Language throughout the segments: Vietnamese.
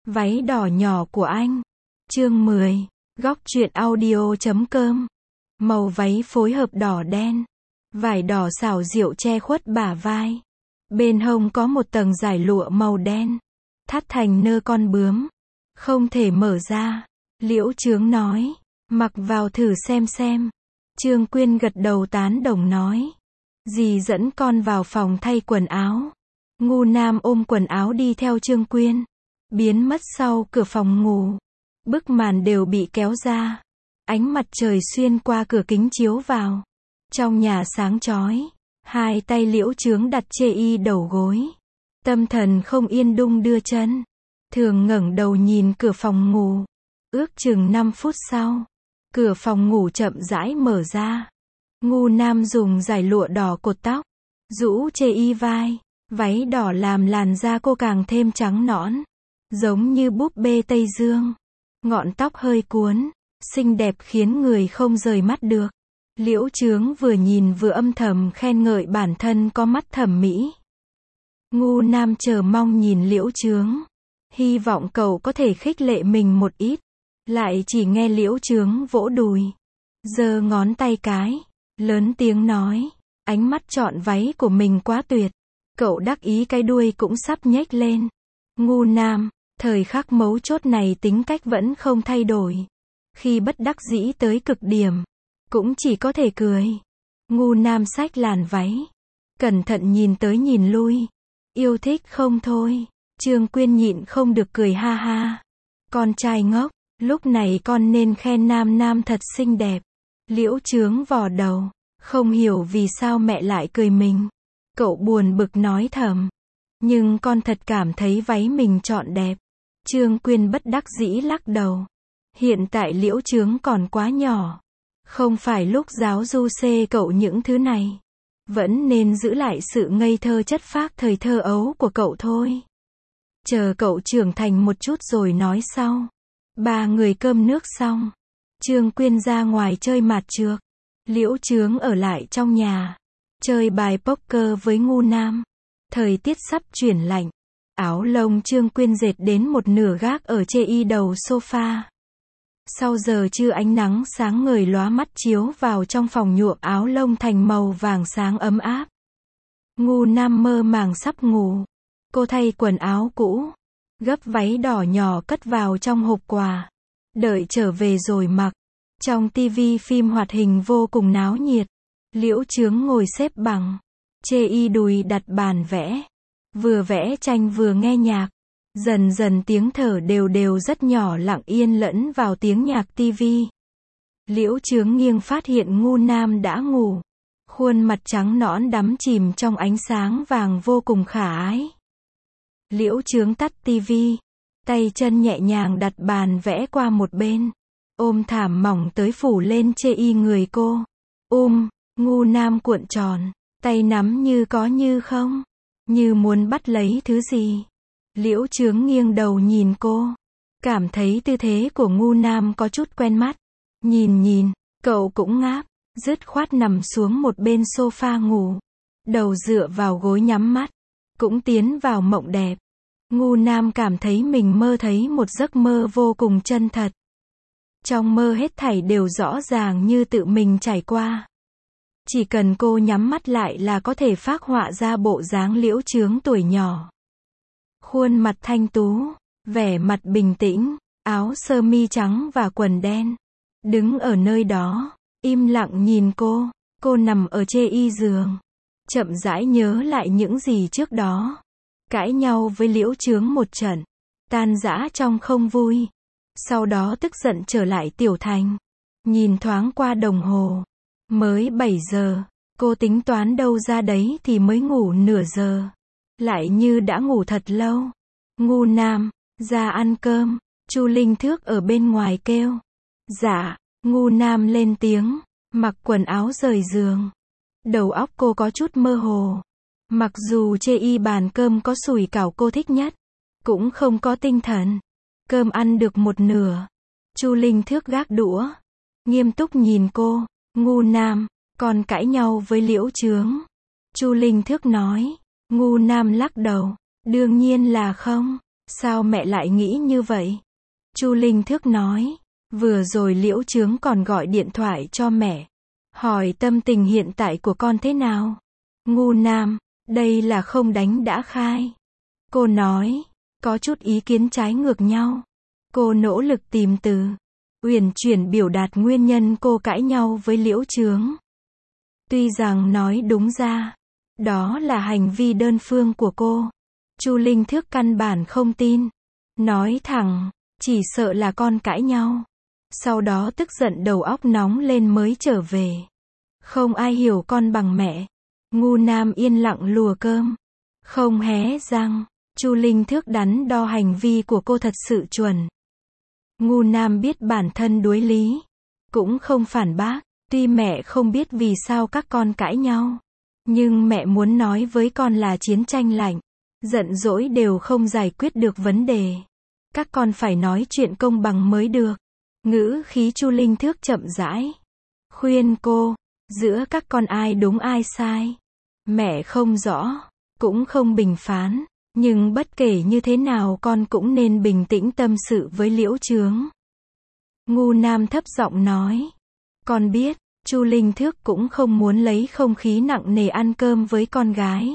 Váy đỏ nhỏ của anh. Chương 10. Góc truyện audio.com. Màu váy phối hợp đỏ đen. Vải đỏ xảo diệu che khuất bả vai. Bên hông có một tầng dải lụa màu đen. Thắt thành nơ con bướm. Không thể mở ra. Liễu Chướng nói. Mặc vào thử xem. Trương Quyên gật đầu tán đồng nói. Dì dẫn con vào phòng thay quần áo. Ngu Nam ôm quần áo đi theo Trương Quyên. Biến mất sau cửa phòng ngủ. Bức màn đều bị kéo ra. Ánh mặt trời xuyên qua cửa kính chiếu vào. Trong nhà sáng chói. Hai tay Liễu Chướng đặt chê y đầu gối. Tâm thần không yên đung đưa chân. Thường ngẩng đầu nhìn cửa phòng ngủ. Ước chừng 5 phút sau. Cửa phòng ngủ chậm rãi mở ra. Ngu Nam dùng dải lụa đỏ cột tóc. Rũ chê y vai. Váy đỏ làm làn da cô càng thêm trắng nõn. Giống như búp bê Tây Dương. Ngọn tóc hơi cuốn. Xinh đẹp khiến người không rời mắt được. Liễu Chướng vừa nhìn vừa âm thầm khen ngợi bản thân có mắt thẩm mỹ. Ngu Nam chờ mong nhìn Liễu Chướng. Hy vọng cậu có thể khích lệ mình một ít. Lại chỉ nghe Liễu Chướng vỗ đùi. Giơ ngón tay cái. Lớn tiếng nói. Ánh mắt chọn váy của mình quá tuyệt. Cậu đắc ý cái đuôi cũng sắp nhếch lên. Ngu Nam, thời khắc mấu chốt này tính cách vẫn không thay đổi. Khi bất đắc dĩ tới cực điểm, cũng chỉ có thể cười. Ngu Nam xách làn váy. Cẩn thận nhìn tới nhìn lui. Yêu thích không thôi. Trương Quyên nhịn không được cười ha ha. Con trai ngốc, lúc này con nên khen Nam thật xinh đẹp. Liễu Chướng vò đầu. Không hiểu vì sao mẹ lại cười mình. Cậu buồn bực nói thầm. Nhưng con thật cảm thấy váy mình chọn đẹp. Trương Quyên bất đắc dĩ lắc đầu. Hiện tại Liễu Chướng còn quá nhỏ. Không phải lúc giáo du xê cậu những thứ này. Vẫn nên giữ lại sự ngây thơ chất phác thời thơ ấu của cậu thôi. Chờ cậu trưởng thành một chút rồi nói sau. Ba người cơm nước xong. Trương Quyên ra ngoài chơi mạt trược. Liễu Chướng ở lại trong nhà. Chơi bài poker với Ngu Nam. Thời tiết sắp chuyển lạnh. Áo lông Trương Quyên dệt đến một nửa gác ở chê y đầu sofa. Sau giờ trưa ánh nắng sáng ngời lóa mắt chiếu vào trong phòng nhuộm áo lông thành màu vàng sáng ấm áp. Ngu Nam mơ màng sắp ngủ. Cô thay quần áo cũ. Gấp váy đỏ nhỏ cất vào trong hộp quà. Đợi trở về rồi mặc. Trong tivi phim hoạt hình vô cùng náo nhiệt. Liễu Chướng ngồi xếp bằng. Chê y đùi đặt bàn vẽ. Vừa vẽ tranh vừa nghe nhạc. Dần dần tiếng thở đều rất nhỏ lặng yên lẫn vào tiếng nhạc tivi. Liễu Chướng nghiêng phát hiện Ngu Nam đã ngủ. Khuôn mặt trắng nõn đắm chìm trong ánh sáng vàng vô cùng khả ái. Liễu Chướng tắt tivi. Tay chân nhẹ nhàng đặt bàn vẽ qua một bên. Ôm thảm mỏng tới phủ lên chê y người cô. Ngu Nam cuộn tròn. Tay nắm như có như không. Như muốn bắt lấy thứ gì. Liễu Chướng nghiêng đầu nhìn cô. Cảm thấy tư thế của Ngu Nam có chút quen mắt. Nhìn, cậu cũng ngáp. Dứt khoát nằm xuống một bên sofa ngủ. Đầu dựa vào gối nhắm mắt. Cũng tiến vào mộng đẹp. Ngu Nam cảm thấy mình mơ thấy một giấc mơ vô cùng chân thật. Trong mơ hết thảy đều rõ ràng như tự mình trải qua. Chỉ cần cô nhắm mắt lại là có thể phác họa ra bộ dáng Liễu Chướng tuổi nhỏ. Khuôn mặt thanh tú, vẻ mặt bình tĩnh, áo sơ mi trắng và quần đen. Đứng ở nơi đó, im lặng nhìn cô. Cô nằm ở chê y giường. Chậm rãi nhớ lại những gì trước đó. Cãi nhau với Liễu Chướng một trận. Tan rã trong không vui. Sau đó tức giận trở lại tiểu thành. Nhìn thoáng qua đồng hồ. Mới 7 giờ. Cô tính toán đâu ra đấy thì mới ngủ nửa giờ. Lại như đã ngủ thật lâu. Ngu Nam, ra ăn cơm. Chu Linh Thước ở bên ngoài kêu. Dạ. Ngu Nam lên tiếng. Mặc quần áo rời giường. Đầu óc cô có chút mơ hồ. Mặc dù chê y bàn cơm có sủi cảo cô thích nhất. Cũng không có tinh thần. Cơm ăn được một nửa. Chu Linh Thước gác đũa. Nghiêm túc nhìn cô. Ngu Nam, con cãi nhau với Liễu Chướng. Chu Linh Thước nói. Ngu Nam lắc đầu. Đương nhiên là không. Sao mẹ lại nghĩ như vậy? Chu Linh Thước nói. Vừa rồi Liễu Chướng còn gọi điện thoại cho mẹ. Hỏi tâm tình hiện tại của con thế nào? Ngu Nam, đây là không đánh đã khai. Cô nói, có chút ý kiến trái ngược nhau. Cô nỗ lực tìm từ, uyển chuyển biểu đạt nguyên nhân cô cãi nhau với Liễu Chướng. Tuy rằng nói đúng ra, đó là hành vi đơn phương của cô. Chu Linh Thước căn bản không tin. Nói thẳng, chỉ sợ là con cãi nhau. Sau đó tức giận đầu óc nóng lên mới trở về. Không ai hiểu con bằng mẹ. Ngu Nam yên lặng lùa cơm. Không hé răng. Chu Linh Thước đắn đo hành vi của cô thật sự chuẩn. Ngu Nam biết bản thân đối lý. Cũng không phản bác. Tuy mẹ không biết vì sao các con cãi nhau. Nhưng mẹ muốn nói với con là chiến tranh lạnh. Giận dỗi đều không giải quyết được vấn đề. Các con phải nói chuyện công bằng mới được. Ngữ khí Chu Linh Thước chậm rãi. Khuyên cô, giữa các con ai đúng ai sai. Mẹ không rõ, cũng không bình phán. Nhưng bất kể như thế nào con cũng nên bình tĩnh tâm sự với Liễu Chướng. Ngu Nam thấp giọng nói. Con biết, Chu Linh Thước cũng không muốn lấy không khí nặng nề ăn cơm với con gái.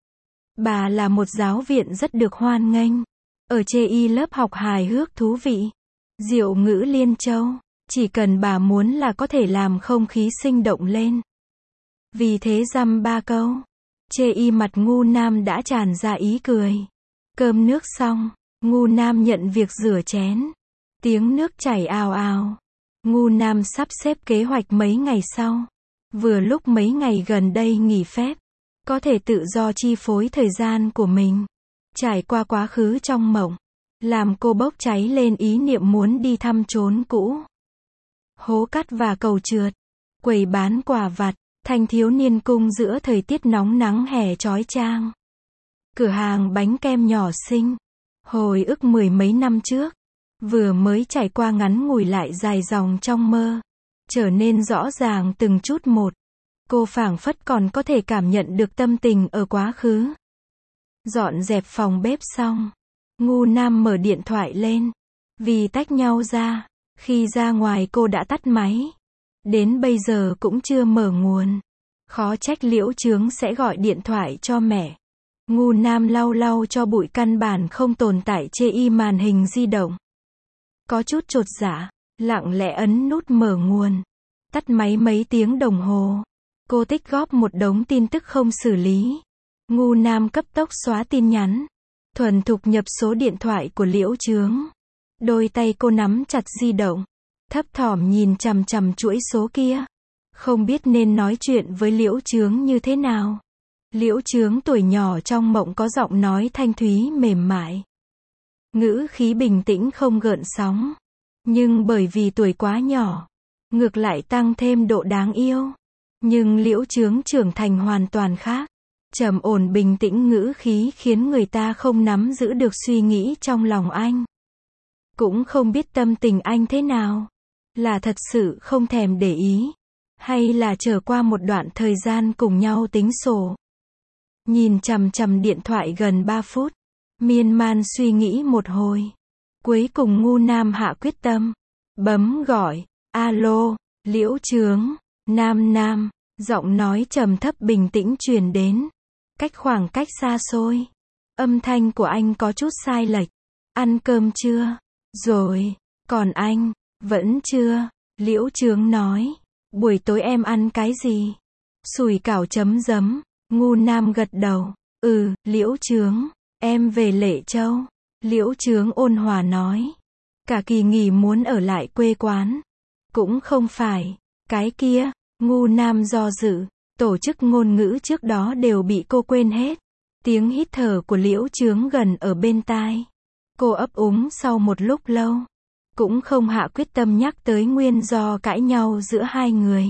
Bà là một giáo viện rất được hoan nghênh. Ở chê y lớp học hài hước thú vị. Diệu ngữ liên châu. Chỉ cần bà muốn là có thể làm không khí sinh động lên. Vì thế dăm ba câu. Chê y mặt Ngu Nam đã tràn ra ý cười. Cơm nước xong. Ngu Nam nhận việc rửa chén. Tiếng nước chảy ào ào. Ngu Nam sắp xếp kế hoạch mấy ngày sau. Vừa lúc mấy ngày gần đây nghỉ phép. Có thể tự do chi phối thời gian của mình. Trải qua quá khứ trong mộng. Làm cô bốc cháy lên ý niệm muốn đi thăm chốn cũ. Hố cát và cầu trượt. Quầy bán quà vặt. Thanh thiếu niên cung giữa thời tiết nóng nắng hè chói chang. Cửa hàng bánh kem nhỏ xinh. Hồi ức mười mấy năm trước. Vừa mới trải qua ngắn ngủi lại dài dòng trong mơ. Trở nên rõ ràng từng chút một. Cô phảng phất còn có thể cảm nhận được tâm tình ở quá khứ. Dọn dẹp phòng bếp xong. Ngu Nam mở điện thoại lên. Vì tách nhau ra. Khi ra ngoài cô đã tắt máy. Đến bây giờ cũng chưa mở nguồn. Khó trách Liễu Chướng sẽ gọi điện thoại cho mẹ. Ngu Nam lau lau cho bụi căn bản không tồn tại chê y màn hình di động. Có chút chột dạ. Lặng lẽ ấn nút mở nguồn. Tắt máy mấy tiếng đồng hồ. Cô tích góp một đống tin tức không xử lý. Ngu Nam cấp tốc xóa tin nhắn. Thuần thục nhập số điện thoại của Liễu Chướng. Đôi tay cô nắm chặt di động. Thấp thỏm nhìn chằm chằm chuỗi số kia. Không biết nên nói chuyện với Liễu Chướng như thế nào. Liễu Chướng tuổi nhỏ trong mộng có giọng nói thanh thúy mềm mại. Ngữ khí bình tĩnh không gợn sóng. Nhưng bởi vì tuổi quá nhỏ. Ngược lại tăng thêm độ đáng yêu. Nhưng Liễu Chướng trưởng thành hoàn toàn khác. Trầm ổn bình tĩnh ngữ khí khiến người ta không nắm giữ được suy nghĩ trong lòng anh. Cũng không biết tâm tình anh thế nào. Là thật sự không thèm để ý. Hay là trở qua một đoạn thời gian cùng nhau tính sổ. Nhìn chằm chằm điện thoại gần 3 phút. Miên man suy nghĩ một hồi. Cuối cùng Ngu Nam hạ quyết tâm. Bấm gọi. Alo, Liễu Chướng. Nam. Giọng nói trầm thấp bình tĩnh truyền đến. Cách khoảng cách xa xôi. Âm thanh của anh có chút sai lệch. Ăn cơm chưa? Rồi. Còn anh? Vẫn chưa. Liễu Chướng nói. Buổi tối em ăn cái gì? Sủi cảo chấm giấm. Ngu Nam gật đầu. Liễu Chướng. Em về Lệ Châu. Liễu Chướng ôn hòa nói. Cả kỳ nghỉ muốn ở lại quê quán. Cũng không phải. Cái kia. Ngu Nam do dự. Tổ chức ngôn ngữ trước đó đều bị cô quên hết. Tiếng hít thở của Liễu Chướng gần ở bên tai. Cô ấp úng sau một lúc lâu. Cũng không hạ quyết tâm nhắc tới nguyên do cãi nhau giữa hai người.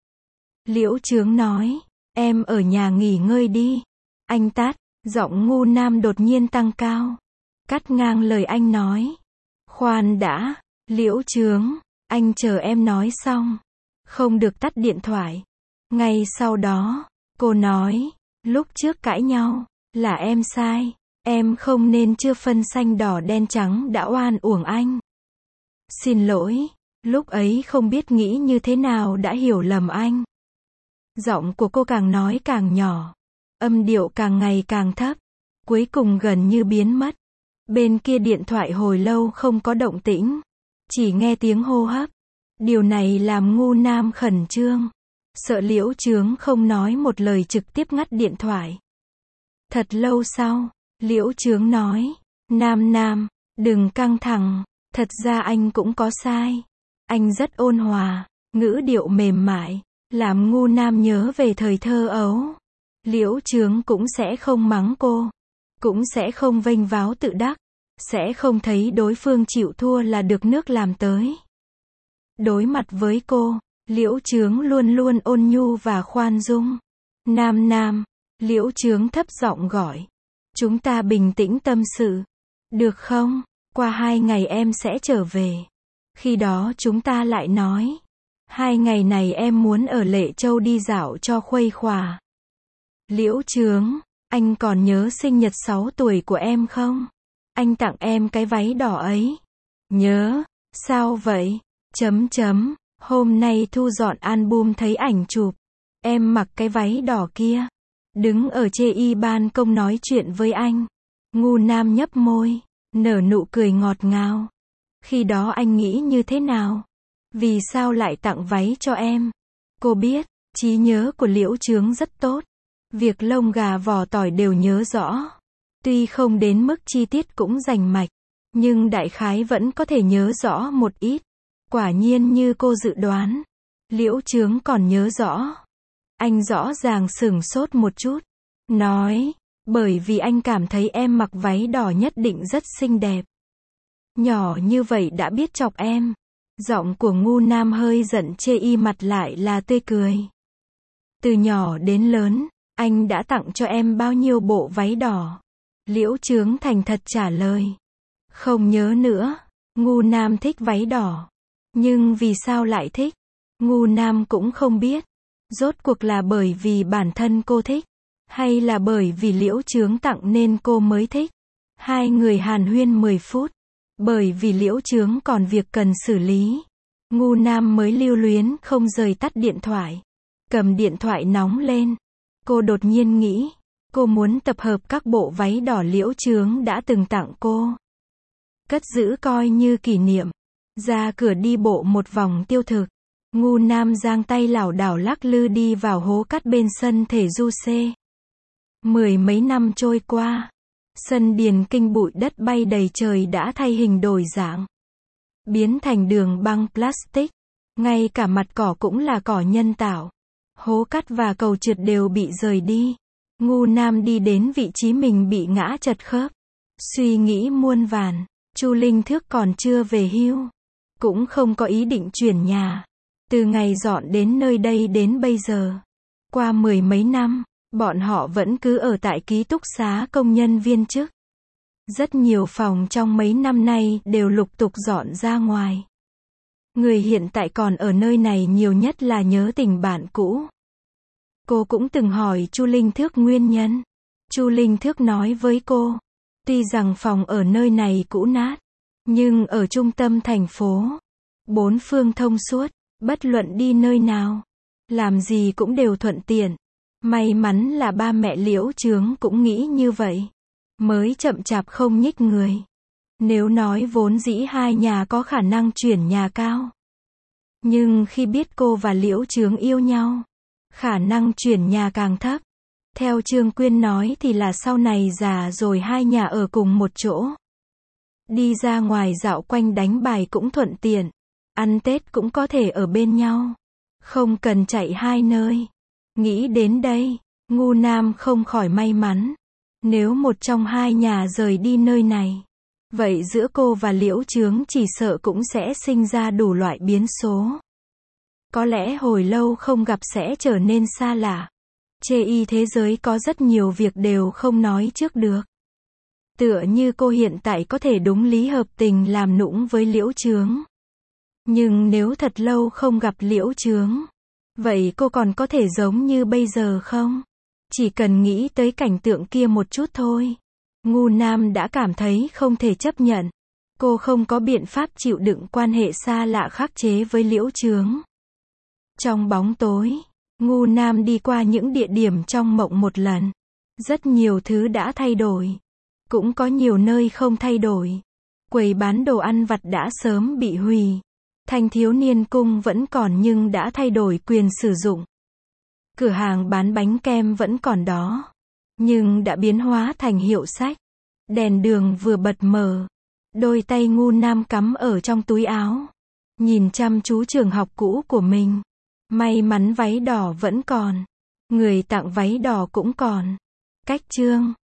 Liễu Chướng nói. Em ở nhà nghỉ ngơi đi. Anh tát. Giọng Ngu Nam đột nhiên tăng cao. Cắt ngang lời anh nói. Khoan đã. Liễu Chướng. Anh chờ em nói xong. Không được tắt điện thoại. Ngay sau đó, cô nói. Lúc trước cãi nhau. Là em sai. Em không nên chưa phân xanh đỏ đen trắng đã oan uổng anh. Xin lỗi, lúc ấy không biết nghĩ như thế nào đã hiểu lầm anh. Giọng của cô càng nói càng nhỏ, âm điệu càng ngày càng thấp, cuối cùng gần như biến mất. Bên kia điện thoại hồi lâu không có động tĩnh, chỉ nghe tiếng hô hấp. Điều này làm Ngu Nam khẩn trương, sợ Liễu Chướng không nói một lời trực tiếp ngắt điện thoại. Thật lâu sau, Liễu Chướng nói, Nam, đừng căng thẳng, thật ra anh cũng có sai. Anh rất ôn hòa, ngữ điệu mềm mại, làm Ngu Nam nhớ về thời thơ ấu. Liễu Chướng cũng sẽ không mắng cô, cũng sẽ không vênh váo tự đắc, sẽ không thấy đối phương chịu thua là được nước làm tới. Đối mặt với cô, Liễu Chướng luôn luôn ôn nhu và khoan dung. Nam, Liễu Chướng thấp giọng gọi. Chúng ta bình tĩnh tâm sự. Được không? Qua 2 ngày em sẽ trở về. Khi đó chúng ta lại nói. 2 ngày này em muốn ở Lệ Châu đi dạo cho khuây khỏa. Liễu Chướng, anh còn nhớ sinh nhật 6 tuổi của em không? Anh tặng em cái váy đỏ ấy. Nhớ, sao vậy? Hôm nay thu dọn album thấy ảnh chụp. Em mặc cái váy đỏ kia. Đứng ở chê ban công nói chuyện với anh. Ngu Nam nhấp môi, nở nụ cười ngọt ngào. Khi đó anh nghĩ như thế nào? Vì sao lại tặng váy cho em? Cô biết, trí nhớ của Liễu Chướng rất tốt. Việc lông gà vỏ tỏi đều nhớ rõ. Tuy không đến mức chi tiết cũng rành mạch, nhưng đại khái vẫn có thể nhớ rõ một ít. Quả nhiên như cô dự đoán, Liễu Chướng còn nhớ rõ. Anh rõ ràng sửng sốt một chút, nói, bởi vì anh cảm thấy em mặc váy đỏ nhất định rất xinh đẹp. Nhỏ như vậy đã biết chọc em. Giọng của Ngu Nam hơi giận chê mặt lại là tươi cười. Từ nhỏ đến lớn, anh đã tặng cho em bao nhiêu bộ váy đỏ? Liễu Chướng thành thật trả lời. Không nhớ nữa. Ngu Nam thích váy đỏ. Nhưng vì sao lại thích? Ngu Nam cũng không biết. Rốt cuộc là bởi vì bản thân cô thích, hay là bởi vì Liễu Chướng tặng nên cô mới thích? Hai người hàn huyên 10 phút. Bởi vì Liễu Chướng còn việc cần xử lý, Ngu Nam mới lưu luyến không rời tắt điện thoại. Cầm điện thoại nóng lên. Cô đột nhiên nghĩ, cô muốn tập hợp các bộ váy đỏ Liễu Chướng đã từng tặng cô. Cất giữ coi như kỷ niệm. Ra cửa đi bộ một vòng tiêu thực. Ngu Nam giang tay lảo đảo lắc lư đi vào hố cát bên sân thể du C. 10 mấy năm trôi qua, sân điền kinh bụi đất bay đầy trời đã thay hình đổi dạng, biến thành đường băng plastic, ngay cả mặt cỏ cũng là cỏ nhân tạo. Hố cát và cầu trượt đều bị rời đi. Ngu Nam đi đến vị trí mình bị ngã trật khớp, suy nghĩ muôn vàn. Chu Linh Thước còn chưa về hưu, cũng không có ý định chuyển nhà. Từ ngày dọn đến nơi đây đến bây giờ, qua 10 mấy năm, bọn họ vẫn cứ ở tại ký túc xá công nhân viên chức. Rất nhiều phòng trong mấy năm nay đều lục tục dọn ra ngoài. Người hiện tại còn ở nơi này nhiều nhất là nhớ tình bạn cũ. Cô cũng từng hỏi Chu Linh Thước nguyên nhân. Chu Linh Thước nói với cô, tuy rằng phòng ở nơi này cũ nát, nhưng ở trung tâm thành phố, bốn phương thông suốt, bất luận đi nơi nào, làm gì cũng đều thuận tiện. May mắn là ba mẹ Liễu Chướng cũng nghĩ như vậy, mới chậm chạp không nhích người. Nếu nói vốn dĩ hai nhà có khả năng chuyển nhà cao, nhưng khi biết cô và Liễu Chướng yêu nhau, khả năng chuyển nhà càng thấp. Theo Trương Quyên nói thì là sau này già rồi hai nhà ở cùng một chỗ. Đi ra ngoài dạo quanh đánh bài cũng thuận tiện. Ăn Tết cũng có thể ở bên nhau. Không cần chạy hai nơi. Nghĩ đến đây, Ngu Nam không khỏi may mắn. Nếu một trong hai nhà rời đi nơi này, vậy giữa cô và Liễu Chướng chỉ sợ cũng sẽ sinh ra đủ loại biến số. Có lẽ hồi lâu không gặp sẽ trở nên xa lạ. Chê thế giới có rất nhiều việc đều không nói trước được. Tựa như cô hiện tại có thể đúng lý hợp tình làm nũng với Liễu Chướng. Nhưng nếu thật lâu không gặp Liễu Chướng, vậy cô còn có thể giống như bây giờ không? Chỉ cần nghĩ tới cảnh tượng kia một chút thôi, Ngu Nam đã cảm thấy không thể chấp nhận. Cô không có biện pháp chịu đựng quan hệ xa lạ khắc chế với Liễu Chướng. Trong bóng tối, Ngu Nam đi qua những địa điểm trong mộng một lần. Rất nhiều thứ đã thay đổi. Cũng có nhiều nơi không thay đổi. Quầy bán đồ ăn vặt đã sớm bị hủy. Thanh thiếu niên cung vẫn còn nhưng đã thay đổi quyền sử dụng. Cửa hàng bán bánh kem vẫn còn đó, nhưng đã biến hóa thành hiệu sách. Đèn đường vừa bật mở. Đôi tay Ngu Nam cắm ở trong túi áo. Nhìn chăm chú trường học cũ của mình. May mắn váy đỏ vẫn còn. Người tặng váy đỏ cũng còn. Cách chương